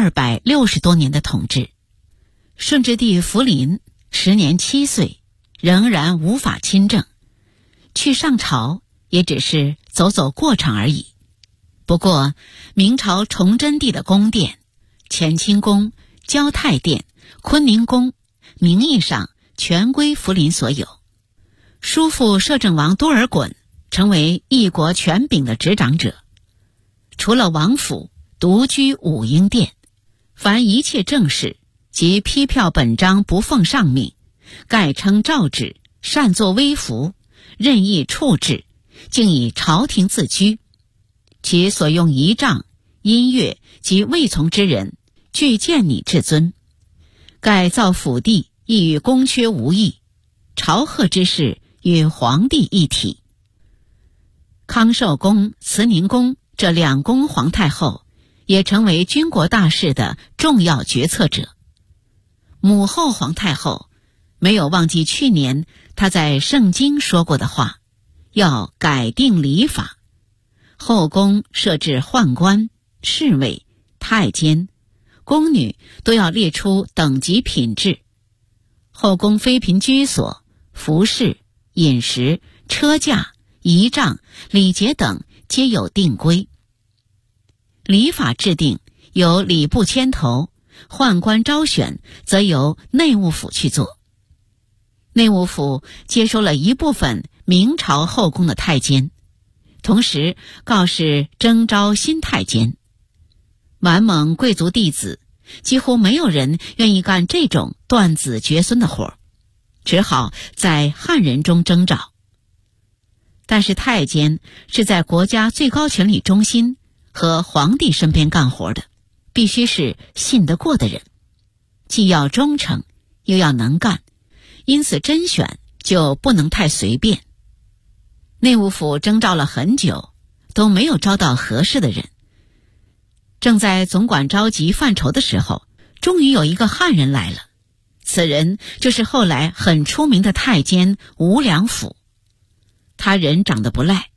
260多年的统治。顺治帝福临时年7岁，仍然无法亲政，去上朝也只是走走过场而已。不过明朝崇祯帝的宫殿乾清宫、交泰殿、坤宁宫名义上全归福临所有。叔父摄政王多尔衮成为一国权柄的执掌者，除了王府，独居武英殿，凡一切政事及批票本章不奉上命，盖称诏旨，擅作威服，任意处置，竟以朝廷自居。其所用仪仗、音乐及未从之人，俱见拟至尊。盖造府地亦与宫阙无异，朝贺之事与皇帝一体。康寿宫、慈宁宫这两宫皇太后也成为军国大事的重要决策者。母后皇太后没有忘记去年她在盛京说过的话，要改定礼法，后宫设置宦官、侍卫、太监，宫女都要列出等级品质。后宫妃嫔居所、服饰、饮食、车驾、仪仗、礼节等皆有定规。礼法制定由礼部牵头，宦官招选则由内务府去做。内务府接收了一部分明朝后宫的太监，同时告示征召新太监。满蒙贵族弟子几乎没有人愿意干这种断子绝孙的活，只好在汉人中征召。但是太监是在国家最高权力中心和皇帝身边干活的，必须是信得过的人，既要忠诚又要能干，因此甄选就不能太随便。内务府征召了很久，都没有招到合适的人。正在总管着急犯愁的时候，终于有一个汉人来了。此人就是后来很出名的太监吴良辅。他人长得不赖，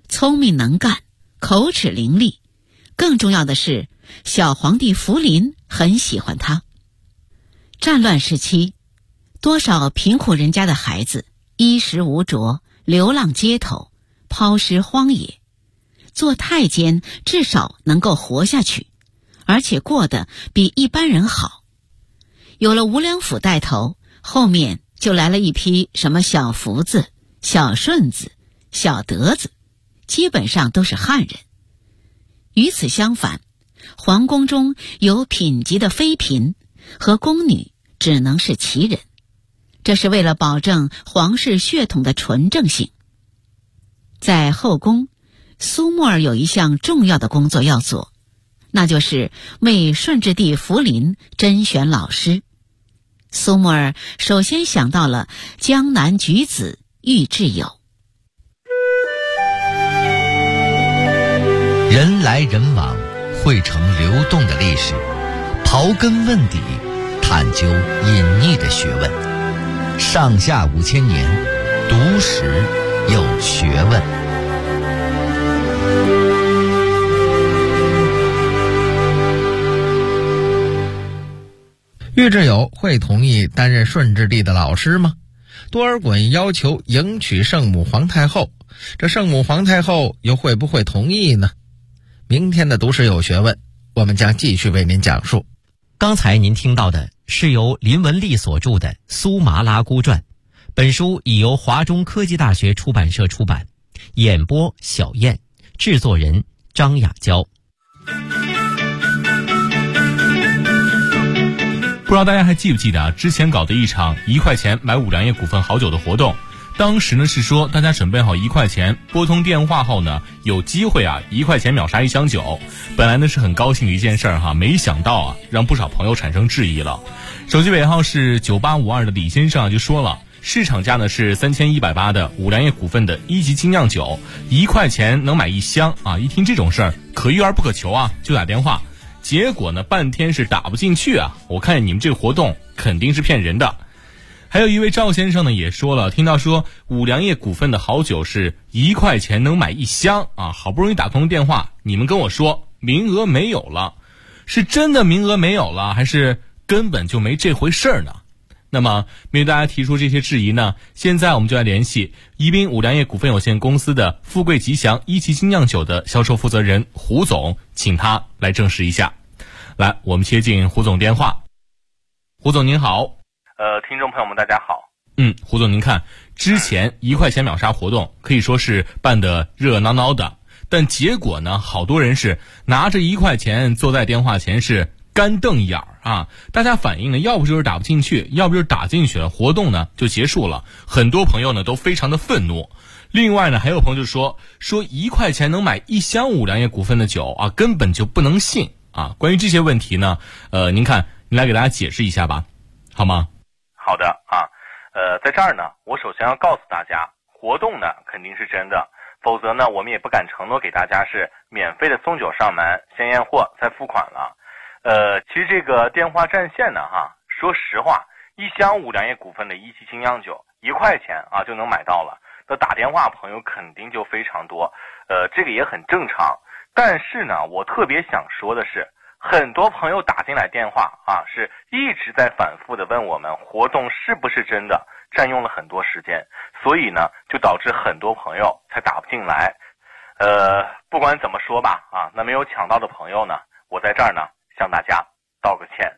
聪明能干，口齿伶俐，更重要的是，小皇帝福临很喜欢他。战乱时期，多少贫苦人家的孩子衣食无着，流浪街头，抛尸荒野。做太监至少能够活下去，而且过得比一般人好。有了吴良辅带头，后面就来了一批什么小福子、小顺子、小德子，基本上都是汉人。与此相反，皇宫中有品级的妃嫔和宫女只能是旗人，这是为了保证皇室血统的纯正性。在后宫，苏沫儿有一项重要的工作要做，那就是为顺治帝福临甄选老师。苏沫儿首先想到了江南举子郁志友。 人来人往，汇成流动的历史，刨根问底，探究隐匿的学问。上下5000年，读史有学问。 郁志友会同意担任顺治帝的老师吗？多尔衮要求迎娶圣母皇太后，这圣母皇太后又会不会同意呢？明天的读史有学问，我们将继续为您讲述。 刚才您听到的是由林文丽所著的《苏麻拉姑传》，本书已由华中科技大学出版社出版，演播小燕，制作人张雅娇。 不知道大家还记不记得之前搞的一场1块钱买五粮液股份好酒的活动，当时呢是说大家准备好1块钱，拨通电话后呢有机会1块钱秒杀1箱酒。本来呢是很高兴的一件事儿没想到让不少朋友产生质疑了。手机尾号是9852的李先生就说了，市场价呢是3180的五粮液股份的1级精酿酒，1块钱能买1箱一听这种事儿可遇而不可求就打电话。结果呢半天是打不进去我看你们这个活动肯定是骗人的。还有一位赵先生呢也说了，听到说五粮液股份的好酒是1块钱能买1箱好不容易打通电话，你们跟我说名额没有了，是真的名额没有了，还是根本就没这回事儿呢？那么面对大家提出这些质疑呢，现在我们就来联系宜宾五粮液股份有限公司的富贵吉祥1级精酿酒的销售负责人胡总，请他来证实一下。来，我们接进胡总电话。胡总您好。 听众朋友们大家好。 胡总您看，之前1块钱秒杀活动可以说是办得热热闹闹的，但结果呢好多人是拿着1块钱坐在电话前是干瞪眼大家反映呢要不就是打不进去，要不就是打进去了，活动呢就结束了。很多朋友呢都非常的愤怒。另外呢还有朋友就说1块钱能买1箱五粮液股份的酒根本就不能信关于这些问题呢您来给大家解释一下吧，好吗？ 好的在这儿呢我首先要告诉大家，活动呢肯定是真的，否则呢我们也不敢承诺给大家是免费的送酒上门，先验货再付款了。其实这个电话占线呢说实话，1箱五粮液股份的1级精酿酒1块钱就能买到了，那打电话朋友肯定就非常多，这个也很正常。但是呢我特别想说的是，很多朋友打进来电话是一直在反复的问我们活动是不是真的，占用了很多时间，所以呢就导致很多朋友才打不进来。不管怎么说吧那没有抢到的朋友呢，我在这儿呢向大家道个歉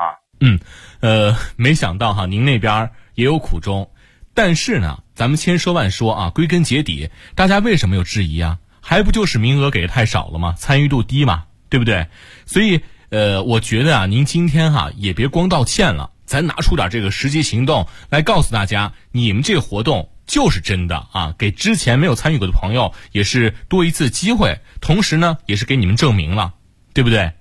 没想到您那边也有苦衷。但是呢咱们千说万说归根结底大家为什么有质疑还不就是名额给的太少了吗？参与度低嘛，对不对？所以我觉得您今天也别光道歉了，咱拿出点这个实际行动来告诉大家，你们这个活动就是真的给之前没有参与过的朋友也是多一次机会，同时呢也是给你们证明了，对不对？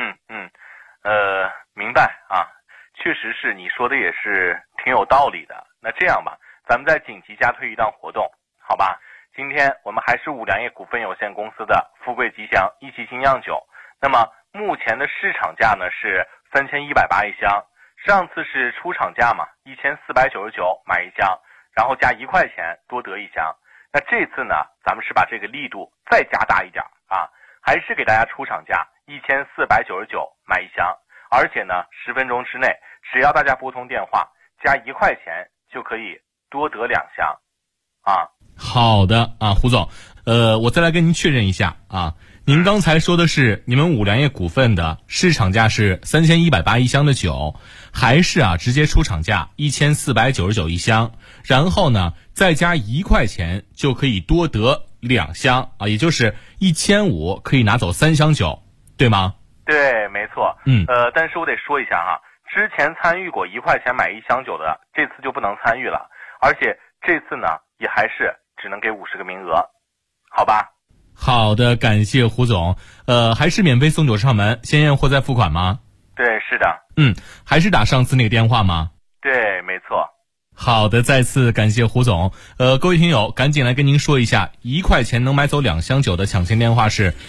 明白确实是你说的也是挺有道理的。那这样吧，咱们再紧急加推一档活动，好吧？今天我们还是五粮液股份有限公司的富贵吉祥1级精酿酒，那么目前的市场价呢是3180一箱，上次是出厂价嘛，1499买1箱，然后加1块钱多得1箱。 那这次呢，咱们是把这个力度再加大一点啊，还是给大家出厂价1499买一箱，而且呢10分钟之内，只要大家拨通电话加1块钱就可以多得2箱啊。 好的啊，胡总，我再来跟您确认一下啊，您刚才说的是你们五粮液股份的市场价是3180一箱的酒，还是直接出厂价1499一箱，然后呢再加1块钱就可以多得2箱啊，也就是1500可以拿走3箱酒，对吗？ 对，没错。但是我得说一下哈，之前参与过1块钱买1箱酒的，这次就不能参与了，而且这次呢也还是只能给50个名额，好吧？ 好的，感谢胡总。还是免费送酒上门，先验货再付款吗？ 对，是的。 还是打上次那个电话吗？ 对，没错。 好的，再次感谢胡总。各位听友，赶紧来跟您说一下，1块钱能买走2箱酒的抢先电话是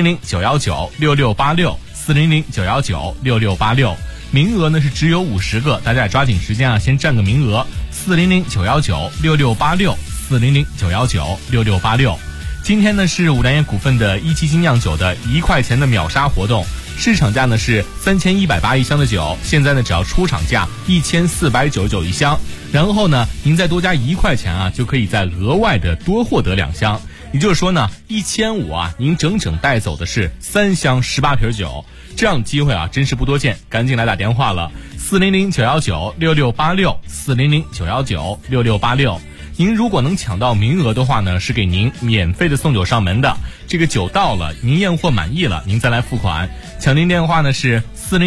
400-919-6686，400-919-6686。名额呢是只有50个，大家也抓紧时间先占个名额。400-919-6686，400-919-6686。今天呢是五粮液股份的一期精酿酒的1块钱的秒杀活动，市场价呢是3180一箱的酒，现在呢只要出厂价1499一箱，然后呢您再多加1块钱就可以再额外的多获得2箱，也就是说呢1500您整整带走的是3箱18瓶酒，这样的机会真是不多见，赶紧来打电话了，400-919-6686，400-919-6686。您如果能抢到名额的话呢，是给您免费的送酒上门的。这个酒到了，您验货满意了，您再来付款。抢订电话呢是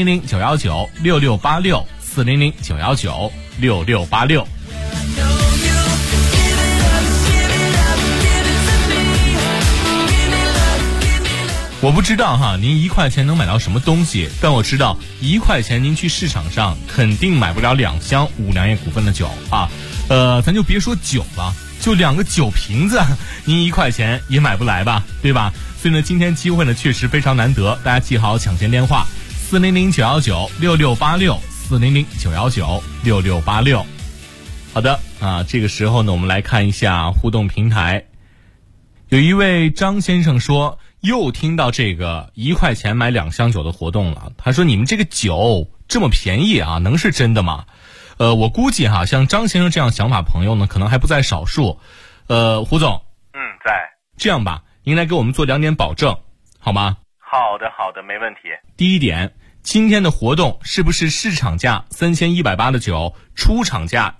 400-919-6686，400-919-6686。我不知道您1块钱能买到什么东西，但我知道1块钱您去市场上肯定买不了2箱五粮液股份的酒啊。咱就别说酒了，就2个酒瓶子，您1块钱也买不来吧，对吧？所以呢，今天机会呢确实非常难得，大家记好抢先电话：400-919-6686，400-919-6686。好的这个时候呢，我们来看一下互动平台。有一位张先生说，又听到这个1块钱买2箱酒的活动了。他说：“你们这个酒这么便宜能是真的吗？”我估计像张先生这样想法朋友呢，可能还不在少数。胡总， 在。 这样吧，您来给我们做2点保证，好吗？ 好的，没问题。 第一点，今天的活动是不是市场价3180的酒，出厂价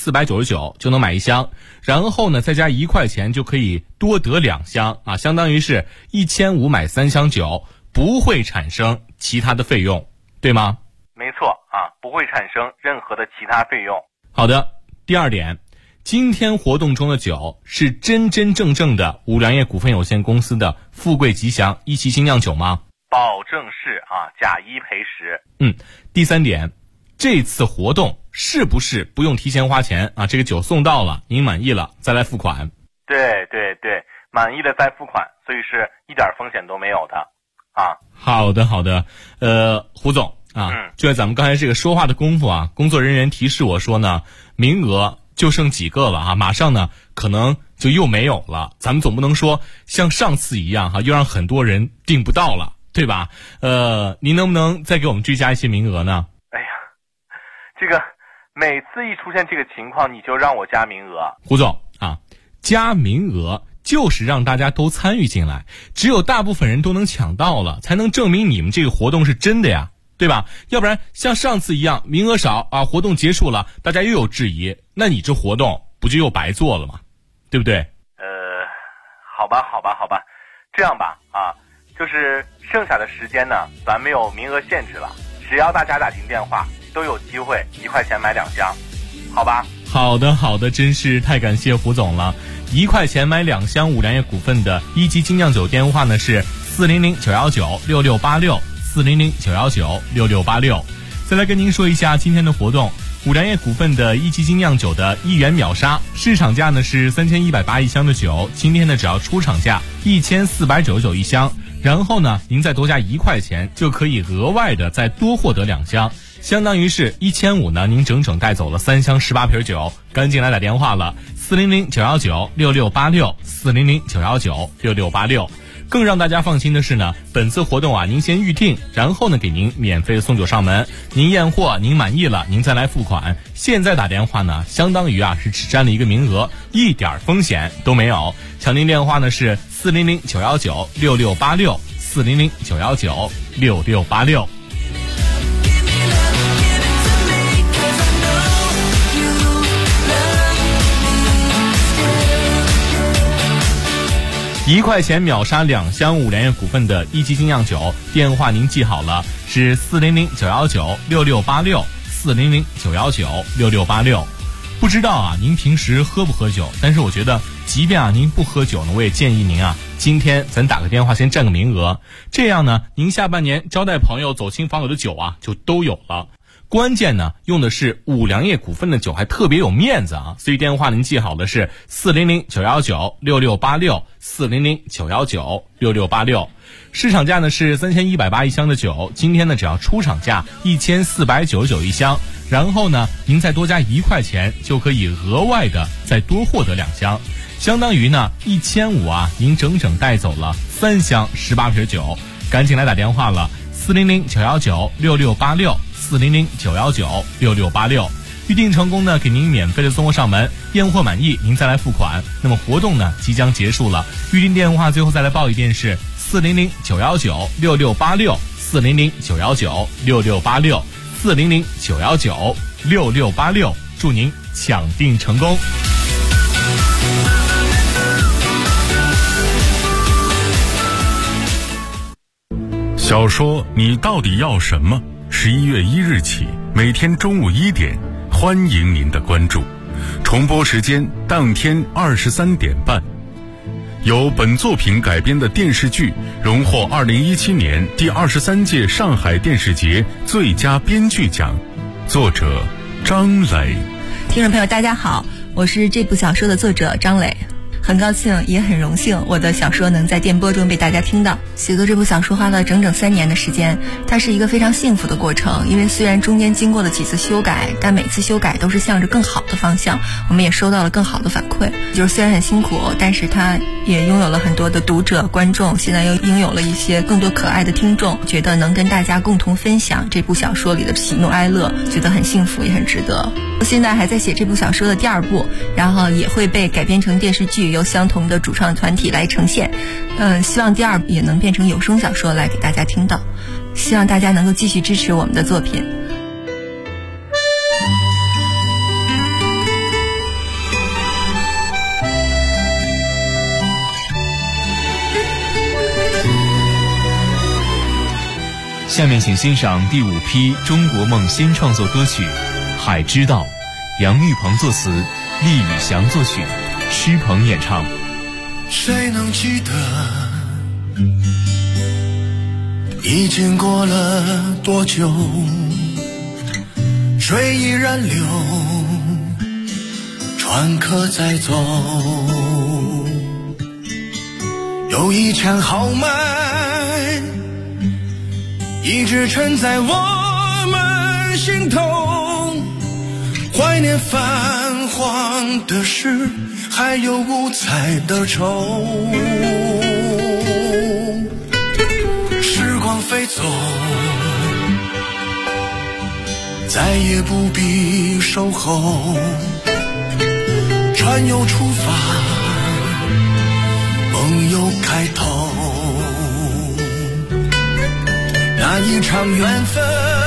1499就能买1箱，然后呢再加1块钱就可以多得2箱相当于是1500买3箱酒，不会产生其他的费用，对吗？ 没错不会产生任何的其他费用。 好的，第二点，今天活动中的酒是真真正正的五粮液股份有限公司的富贵吉祥一期精酿酒吗？ 保证是假1赔10。 第三点，这次活动是不是不用提前花钱这个酒送到了，您满意了再来付款？ 对，满意了再付款，所以是一点风险都没有的好的，胡总就在咱们刚才这个说话的功夫工作人员提示我说呢，名额就剩几个了马上呢可能就又没有了，咱们总不能说像上次一样又让很多人订不到了，对吧？您能不能再给我们追加一些名额呢？ 哎呀，这个每次一出现这个情况你就让我加名额。 胡总加名额就是让大家都参与进来，只有大部分人都能抢到了，才能证明你们这个活动是真的呀，对吧？要不然像上次一样名额少活动结束了大家又有质疑，那你这活动不就又白做了吗？对不对？ 好吧，这样吧就是剩下的时间呢咱没有名额限制了，只要大家打进电话都有机会1块钱买2箱，好吧？ 好的，真是太感谢胡总了。1块钱买2箱五粮液股份的一级精酿酒电话呢是400-919-6686，400-919-6686。再来跟您说一下今天的活动，五粮液股份的一级精酿酒的1元秒杀，市场价呢是3180一箱的酒，今天呢只要出厂价1499一箱，然后呢您再多加1块钱就可以额外的再多获得2箱， 相当于是1500呢，您整整带走了3箱18瓶酒，赶紧来打电话了，400-919-6686，400-919-6686。更让大家放心的是呢，本次活动啊，您先预定，然后呢给您免费的送酒上门。您验货，您满意了，您再来付款。现在打电话呢，相当于啊是只占了一个名额，一点风险都没有。抢您电话呢是400-919-6686，400-919-6686。1块钱秒杀2箱5粮液股份的一级精酿酒，电话您记好了，是400-919-6686，400-919-6686。不知道啊，您平时喝不喝酒？但是我觉得，即便啊您不喝酒呢，我也建议您啊，今天咱打个电话先占个名额，这样呢，您下半年招待朋友、走亲访友的酒啊，就都有了。关键呢，用的是5粮液股份的酒，还特别有面子啊！所以电话您记好的是400-919-6686，400-919-6686。市场价呢是3180一箱的酒，今天呢只要出厂价1499一箱，然后呢您再多加1块钱，就可以额外的再多获得2箱，相当于呢1500啊，您整整带走了3箱18瓶酒，赶紧来打电话了，400-919-6686，400-919-6686。预定成功呢，给您免费的送货上门，验货满意您再来付款。那么活动呢即将结束了，预定电话最后再来报一遍是400-919-6686，400-919-6686，400-919-6686。祝您抢订成功。 小说你到底要什么？11月1日起，每天中午1点，欢迎您的关注。重播时间当天23点半。由本作品改编的电视剧荣获2017年第23届上海电视节最佳编剧奖，作者张磊。 听众朋友大家好，我是这部小说的作者张磊。很高兴也很荣幸我的小说能在电波中被大家听到。写作这部小说花了整整3年的时间，它是一个非常幸福的过程，因为虽然中间经过了几次修改，但每次修改都是向着更好的方向，我们也收到了更好的反馈。就是虽然很辛苦，但是它也拥有了很多的读者观众，现在又拥有了一些更多可爱的听众，觉得能跟大家共同分享这部小说里的喜怒哀乐，觉得很幸福也很值得。我现在还在写这部小说的第2部，然后也会被改编成电视剧，由相同的主创团体来呈现。希望第2部也能变成有声小说来给大家听到，希望大家能够继续支持我们的作品。 下面请欣赏第5批中国梦新创作歌曲《海之道》，杨玉鹏作词，厉宇翔作曲，施鹏演唱。 谁能记得已经过了多久，水依然流，船可再走，有一腔豪迈一直沉在我们心头，怀念泛黄的诗，还有五彩的愁。时光飞走，再也不必守候，船又出发，梦又开头。那一场缘分